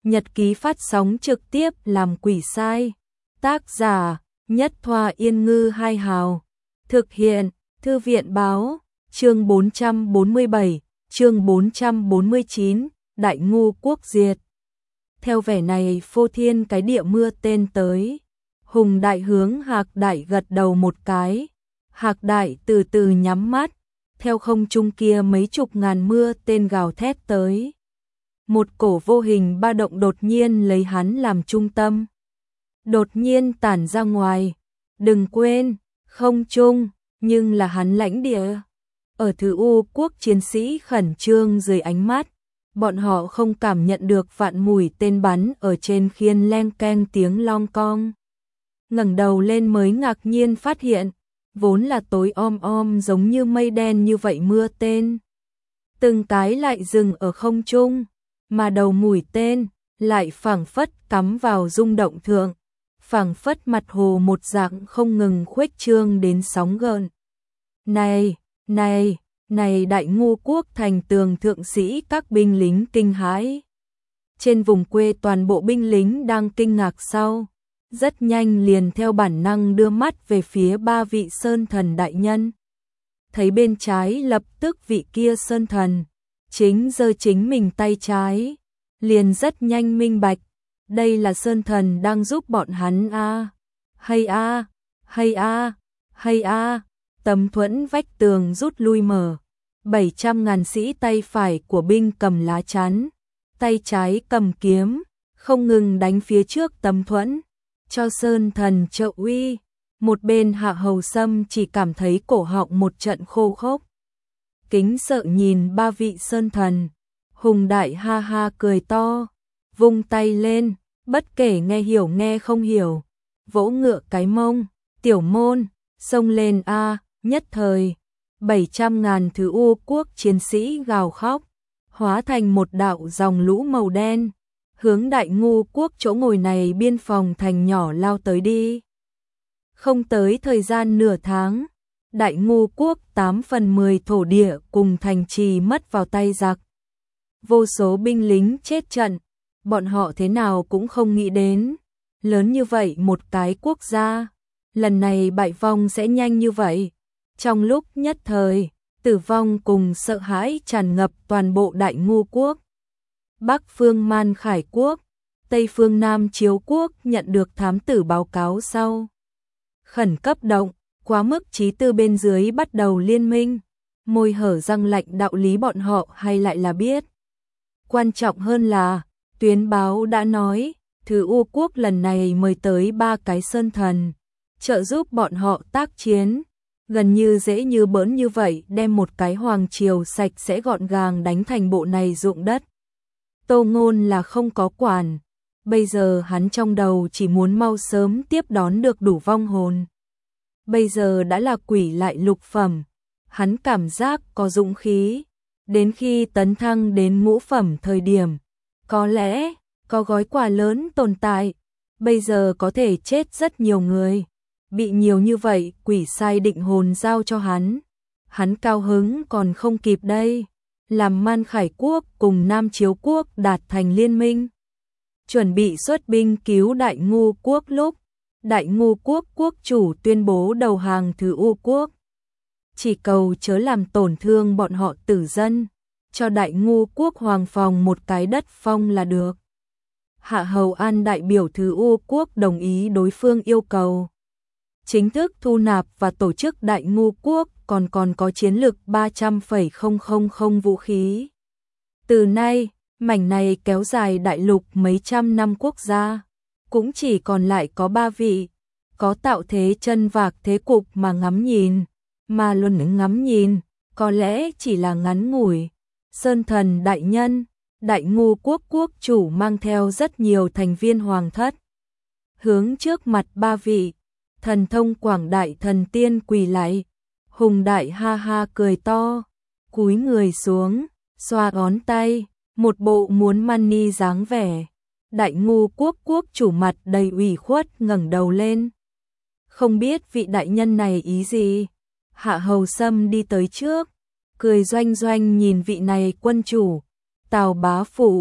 Nhật ký phát sóng trực tiếp làm quỷ sai. Tác giả Nhất Thoa Yên Ngư Hai Hào. Thực hiện Thư viện Báo. Chương 447, chương 449, Đại Ngu Quốc diệt. Theo vẻ này phô thiên cái địa mưa tên tới. Hùng Đại hướng Hạc Đại gật đầu một cái. Hạc Đại từ từ nhắm mắt. Theo không trung kia mấy chục ngàn mưa tên gào thét tới. Một cổ vô hình ba động đột nhiên lấy hắn làm trung tâm. Đột nhiên tản ra ngoài. Đừng quên, không trung, nhưng là hắn lãnh địa. Ở Thứ U quốc chiến sĩ khẩn trương dưới ánh mắt. Bọn họ không cảm nhận được vạn mũi tên bắn ở trên khiên leng keng tiếng long cong. Ngẩng đầu lên mới ngạc nhiên phát hiện, vốn là tối om giống như mây đen như vậy mưa tên. Từng cái lại dừng ở không trung, mà đầu mũi tên lại phảng phất cắm vào rung động thượng, phảng phất mặt hồ một dạng không ngừng khuếch trương đến sóng gợn. Này Đại Ngu quốc thành tường thượng sĩ các binh lính kinh hãi. Trên vùng quê toàn bộ binh lính đang kinh ngạc sau, rất nhanh liền theo bản năng đưa mắt về phía ba vị sơn thần đại nhân. Thấy bên trái lập tức vị kia sơn thần, chính giơ chính mình tay trái, liền rất nhanh minh bạch, đây là sơn thần đang giúp bọn hắn a. Hay a. Tấm thuẫn vách tường rút lui mở, 700.000 sĩ tay phải của binh cầm lá chắn, tay trái cầm kiếm, không ngừng đánh phía trước tấm thuẫn, cho sơn thần trợ uy. Một bên Hạ Hầu Sâm chỉ cảm thấy cổ họng một trận khô khốc. Kính sợ nhìn ba vị sơn thần. Hùng Đại ha ha cười to, vung tay lên, bất kể nghe hiểu nghe không hiểu, vỗ ngựa cái mông, tiểu môn, xông lên a. Nhất thời 700.000 Thứ U quốc chiến sĩ gào khóc, hóa thành một đạo dòng lũ màu đen, hướng Đại Ngu quốc chỗ ngồi này biên phòng thành nhỏ lao tới đi. Không tới thời gian nửa tháng, Đại Ngu quốc 8/10 thổ địa cùng thành trì mất vào tay giặc. Vô số binh lính chết trận, bọn họ thế nào cũng không nghĩ đến, lớn như vậy một cái quốc gia, lần này bại vong sẽ nhanh như vậy. Trong lúc nhất thời, tử vong cùng sợ hãi tràn ngập toàn bộ Đại Ngu quốc. Bắc phương Man Khải quốc, Tây phương Nam Chiếu quốc nhận được thám tử báo cáo sau. Khẩn cấp động, quá mức trí tư bên dưới bắt đầu liên minh, môi hở răng lạnh đạo lý bọn họ hay lại là biết. Quan trọng hơn là, tuyến báo đã nói, Thứ U quốc lần này mời tới 3 cái sơn thần, trợ giúp bọn họ tác chiến. Gần như dễ như bỡn như vậy đem một cái hoàng triều sạch sẽ gọn gàng đánh thành bộ này ruộng đất. Tô Ngôn là không có quản, bây giờ hắn trong đầu chỉ muốn mau sớm tiếp đón được đủ vong hồn. Bây giờ đã là quỷ lại lục phẩm, hắn cảm giác có dũng khí, đến khi tấn thăng đến ngũ phẩm thời điểm, có lẽ có gói quà lớn tồn tại, bây giờ có thể chết rất nhiều người. Bị nhiều như vậy quỷ sai định hồn giao cho hắn cao hứng còn không kịp đây, làm Man Khải quốc cùng Nam Chiếu quốc đạt thành liên minh. Chuẩn bị xuất binh cứu Đại Ngu quốc lúc, Đại Ngu quốc quốc chủ tuyên bố đầu hàng Thứ U quốc. Chỉ cầu chớ làm tổn thương bọn họ tử dân, cho Đại Ngu quốc hoàng phòng một cái đất phong là được. Hạ Hầu An đại biểu Thứ U quốc đồng ý đối phương yêu cầu. Chính thức thu nạp và tổ chức Đại Ngu quốc còn có chiến lực 300,000 vũ khí. Từ nay, mảnh này kéo dài đại lục mấy trăm năm quốc gia, cũng chỉ còn lại có 3 vị, có tạo thế chân vạc thế cục mà ngắm nhìn, mà luôn ngắm nhìn, có lẽ chỉ là ngắn ngủi. Sơn thần đại nhân, Đại Ngu quốc quốc chủ mang theo rất nhiều thành viên hoàng thất. Hướng trước mặt 3 vị thần thông quảng đại thần tiên quỳ lại. Hùng Đại ha ha cười to, cúi người xuống, xoa ngón tay, một bộ muốn money dáng vẻ. Đại Ngu quốc quốc chủ mặt đầy ủy khuất ngẩng đầu lên. Không biết vị đại nhân này ý gì? Hạ Hầu Sâm đi tới trước, cười doanh doanh nhìn vị này quân chủ. Tào bá phụ,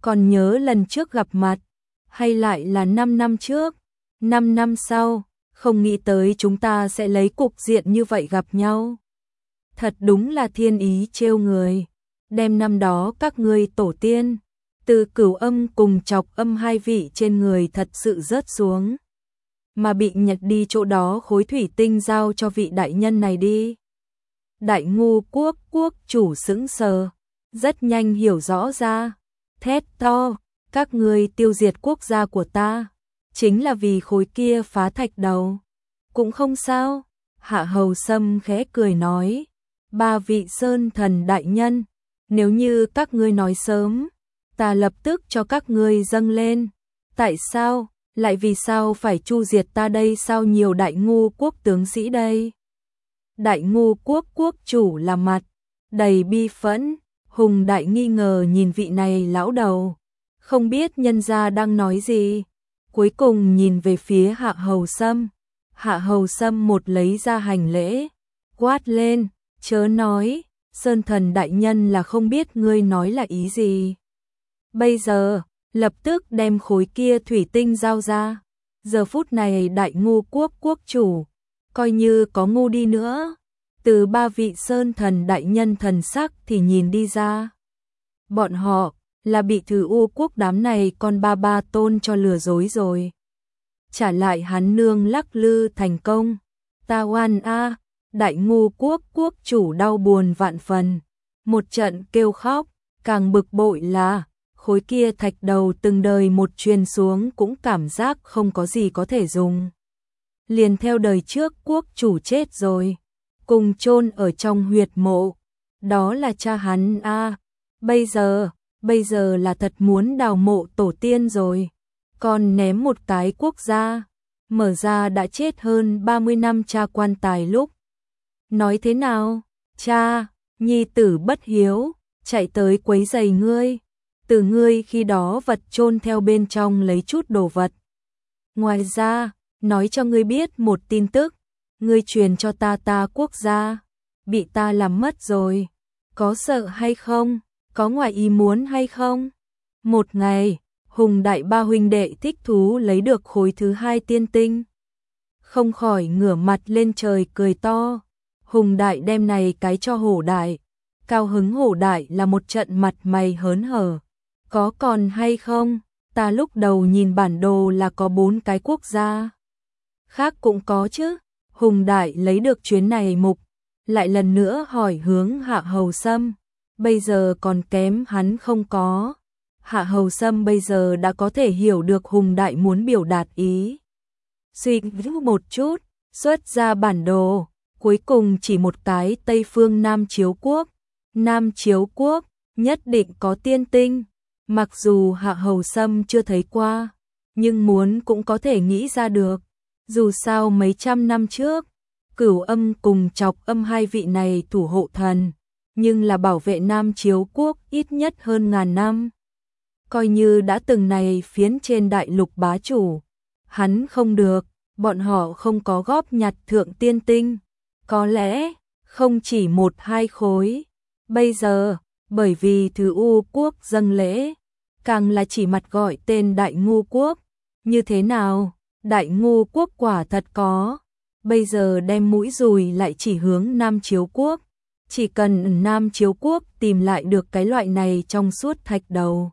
còn nhớ lần trước gặp mặt, hay lại là 5 năm trước, 5 năm sau, không nghĩ tới chúng ta sẽ lấy cục diện như vậy gặp nhau. Thật đúng là thiên ý trêu người, đem năm đó các ngươi tổ tiên, từ Cửu Âm cùng Trọc Âm hai vị trên người thật sự rớt xuống, mà bị nhặt đi chỗ đó khối thủy tinh giao cho vị đại nhân này đi. Đại Ngu quốc quốc chủ sững sờ, rất nhanh hiểu rõ ra, thét to, các ngươi tiêu diệt quốc gia của ta, chính là vì khối kia phá thạch đầu. Cũng không sao, Hạ Hầu Sâm khẽ cười nói, ba vị sơn thần đại nhân, nếu như các ngươi nói sớm, ta lập tức cho các ngươi dâng lên. Tại sao, lại vì sao phải chu diệt ta đây, sao nhiều Đại Ngu quốc tướng sĩ đây? Đại Ngu quốc quốc chủ là mặt đầy bi phẫn, Hùng Đại nghi ngờ nhìn vị này lão đầu, không biết nhân gia đang nói gì. Cuối cùng nhìn về phía Hạ Hầu Sâm. Hạ Hầu Sâm một lấy ra hành lễ, quát lên, chớ nói, sơn thần đại nhân là không biết ngươi nói là ý gì. Bây giờ, lập tức đem khối kia thủy tinh giao ra. Giờ phút này Đại Ngu quốc quốc chủ, coi như có ngu đi nữa, từ ba vị sơn thần đại nhân thần sắc thì nhìn đi ra. Bọn họ là bị Thử U quốc đám này con ba tôn cho lừa dối rồi. Trả lại hắn nương lắc lư thành công. Ta oan a, Đại Ngu quốc quốc chủ đau buồn vạn phần, một trận kêu khóc, càng bực bội là khối kia thạch đầu từng đời một truyền xuống cũng cảm giác không có gì có thể dùng. Liền theo đời trước quốc chủ chết rồi, cùng chôn ở trong huyệt mộ, đó là cha hắn a. Bây giờ là thật muốn đào mộ tổ tiên rồi, còn ném một cái quốc gia, mở ra đã chết hơn 30 năm cha quan tài lúc. Nói thế nào, cha, nhi tử bất hiếu, chạy tới quấy giày ngươi, từ ngươi khi đó vật chôn theo bên trong lấy chút đồ vật. Ngoài ra, nói cho ngươi biết một tin tức, ngươi truyền cho ta quốc gia, bị ta làm mất rồi, có sợ hay không, có ngoài ý muốn hay không? Một ngày, Hùng Đại ba huynh đệ thích thú lấy được khối thứ hai tiên tinh, không khỏi ngửa mặt lên trời cười to. Hùng Đại đem này cái cho Hổ Đại, cao hứng Hổ Đại là một trận mặt mày hớn hở. Có còn hay không? Ta lúc đầu nhìn bản đồ là có 4 cái quốc gia. Khác cũng có chứ. Hùng Đại lấy được chuyến này mục, lại lần nữa hỏi hướng Hạ Hầu Sâm. Bây giờ còn kém hắn không có. Hạ Hầu Sâm bây giờ đã có thể hiểu được Hùng Đại muốn biểu đạt ý. Suy nghĩ một chút, xuất ra bản đồ, cuối cùng chỉ một cái Tây phương Nam Chiếu Quốc. Nam Chiếu Quốc nhất định có tiên tinh. Mặc dù Hạ Hầu Sâm chưa thấy qua, nhưng muốn cũng có thể nghĩ ra được. Dù sao mấy trăm năm trước, Cửu Âm cùng Trọc Âm hai vị này thủ hộ thần, nhưng là bảo vệ Nam Chiếu Quốc ít nhất hơn ngàn năm. Coi như đã từng này phiến trên đại lục bá chủ, hắn không được, bọn họ không có góp nhặt thượng tiên tinh, có lẽ không chỉ 1-2 khối. Bây giờ, bởi vì Thứ U quốc dâng lễ, càng là chỉ mặt gọi tên Đại Ngu quốc, như thế nào? Đại Ngu quốc quả thật có, bây giờ đem mũi dùi lại chỉ hướng Nam Chiếu Quốc, chỉ cần Nam Chiếu Quốc tìm lại được cái loại này trong suốt thạch đầu,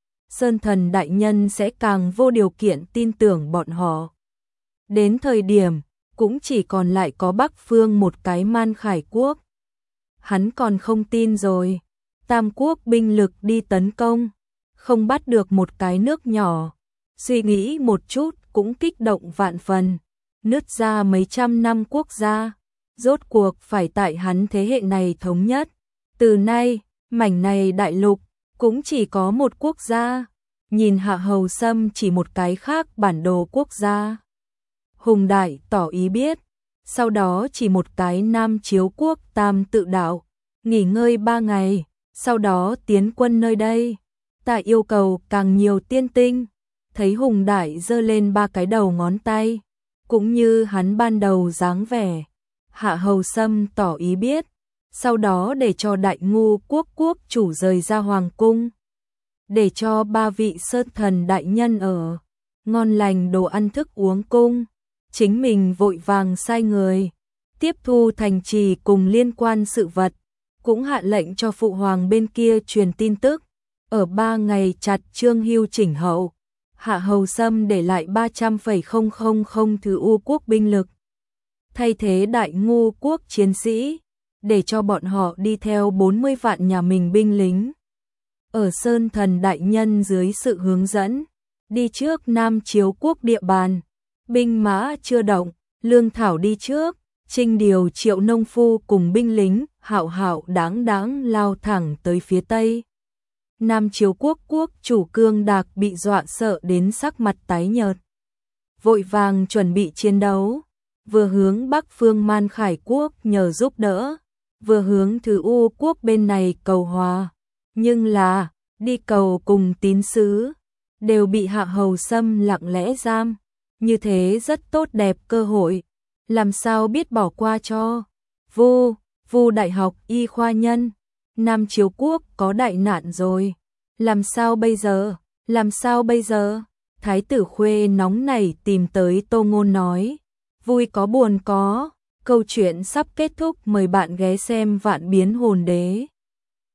Sơn Thần đại nhân sẽ càng vô điều kiện tin tưởng bọn họ. Đến thời điểm, cũng chỉ còn lại có Bắc Phương một cái Man Khải Quốc. Hắn còn không tin rồi, Tam Quốc binh lực đi tấn công, không bắt được một cái nước nhỏ, suy nghĩ một chút cũng kích động vạn phần, nứt ra mấy trăm năm quốc gia, rốt cuộc phải tại hắn thế hệ này thống nhất. Từ nay, mảnh này đại lục cũng chỉ có một quốc gia. Nhìn Hạ Hầu Sâm chỉ một cái khác bản đồ quốc gia. Hùng Đại tỏ ý biết, sau đó chỉ một cái Nam Chiếu Quốc Tam Tự Đạo, nghỉ ngơi 3 ngày, sau đó tiến quân nơi đây. Ta yêu cầu càng nhiều tiên tinh. Thấy Hùng Đại giơ lên 3 cái đầu ngón tay, cũng như hắn ban đầu dáng vẻ. Hạ Hầu Sâm tỏ ý biết, sau đó để cho Đại Ngu quốc quốc chủ rời ra hoàng cung. để cho 3 vị sơn thần đại nhân ở, ngon lành đồ ăn thức uống cung. Chính mình vội vàng sai người tiếp thu thành trì cùng liên quan sự vật, cũng hạ lệnh cho phụ hoàng bên kia truyền tin tức. Ở 3 ngày chặt Trương Hưu chỉnh hậu, Hạ Hầu Sâm để lại 300,000 thứ U quốc binh lực, thay thế Đại Ngu quốc chiến sĩ, để cho bọn họ đi theo 40 vạn nhà mình binh lính. Ở Sơn Thần đại nhân dưới sự hướng dẫn, đi trước Nam Chiếu quốc địa bàn, binh mã chưa động, lương thảo đi trước, Trinh điều triệu nông phu cùng binh lính hạo hạo đáng đáng lao thẳng tới phía tây. Nam Chiếu quốc quốc chủ Cương Đạc bị dọa sợ đến sắc mặt tái nhợt, vội vàng chuẩn bị chiến đấu, vừa hướng Bắc phương Man Khải quốc nhờ giúp đỡ, vừa hướng Thứ U quốc bên này cầu hòa, nhưng là đi cầu cùng tín sứ đều bị Hạ Hầu Sâm lặng lẽ giam, như thế rất tốt đẹp cơ hội, làm sao biết bỏ qua cho. Vu đại học y khoa nhân, Nam Chiếu quốc có đại nạn rồi, làm sao bây giờ, làm sao bây giờ? Thái tử Khuê nóng nảy tìm tới Tô Ngôn nói, vui có buồn có, câu chuyện sắp kết thúc, mời bạn ghé xem Vạn Biến Hồn Đế.